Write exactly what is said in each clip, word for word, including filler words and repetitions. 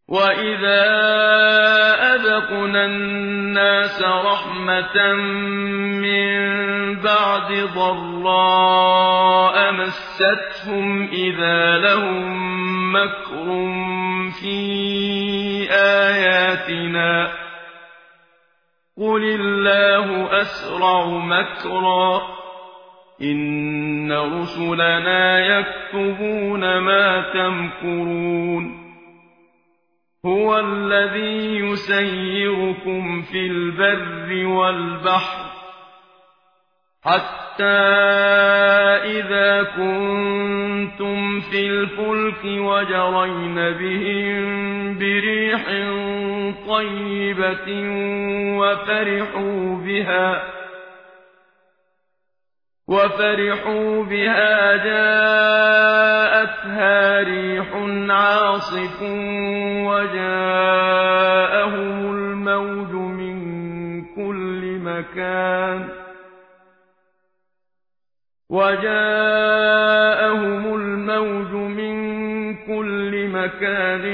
وَإِذَا أَذَقْنَا النَّاسَ رَحْمَةً مِّن بَعْدِ ضَرَّاءَ مَسَّتْهُمْ إِذَا لَهُم مَّكْرٌ فِي آيَاتِنَا ۚ قُلِ اللَّهُ أَسْرَعُ مَكْرًا ۚ إِنَّ رُسُلَنَا يَكْتُبُونَ مَا تَمْكُرُونَ هُوَ الَّذِي يُسَيِّرُكُمْ فِي الْبَرِّ وَالْبَحْرِ حَتَّىٰ إِذَا كُنتُمْ فِي الْفُلْكِ وَجَرَيْنَ بِهِم بِرِيحٍ طَيِّبَةٍ وَفَرِحُوا بِهَا وَفَرِحُوا بِهَا جَاءَتْهَا رِيحٌ عَاصِفٌ وَجَاءَهُمُ الْمَوْجُ مِن كُلِّ مَكَانٍ وَجَاءَهُمُ الْمَوْجُ مِن كُلِّ مَكَانٍ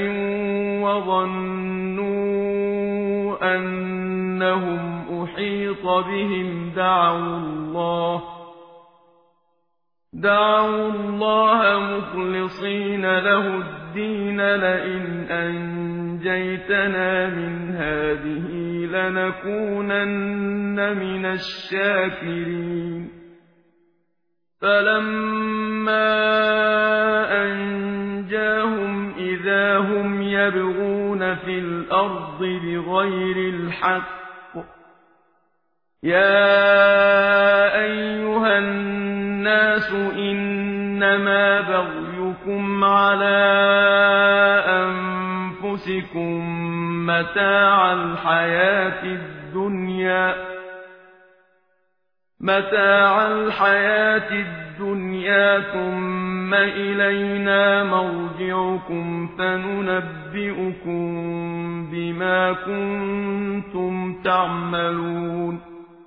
وَظَنُّوا أَنَّهُمْ أُحِيطَ بِهِمْ دَعَوُا اللَّهَ دعوا الله مخلصين له الدين لئن أنجيتنا من هذه لنكونن من الشاكرين فلما أنجاهم إذا هم يبغون في الأرض بغير الحق يا أيها الناس إنما بغيكم على أنفسكم متاع الحياة الدنيا متاع الحياة الدنيا ثم إلينا مرجعكم فننبئكم بما كنتم تعملون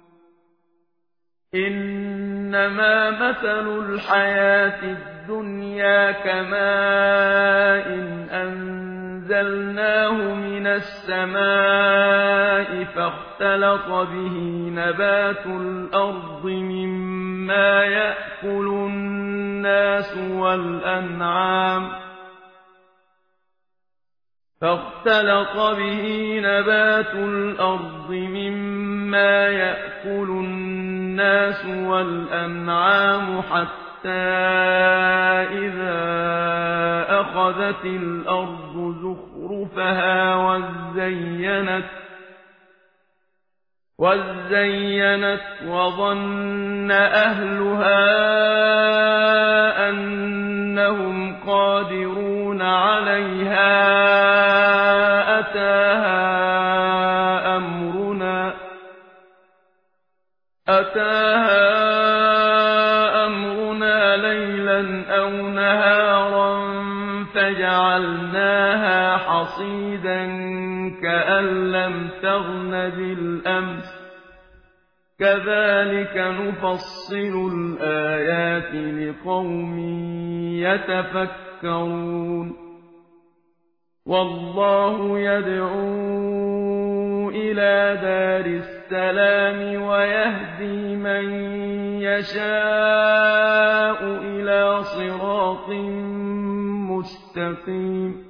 إنما مثل الحياة الدنيا كماء أنزلناه من السماء فاختلط به نبات الأرض مما يأكل الناس والأنعام فاختلط به نبات الأرض مما يأكل الناس والأنعام حتى إذا أخذت الأرض زخرفها وزينت وزينت وظن أهلها أنهم قادرون عليها أتاها أمرنا أتاها أمرنا ليلا أو نهارا فجعلناها حصيدا كأن لم تغن بالأمس كذلك نفصل الآيات لقوم يتفكرون والله يدعو إلى دار السلام ويهدي من يشاء إلى صراط مستقيم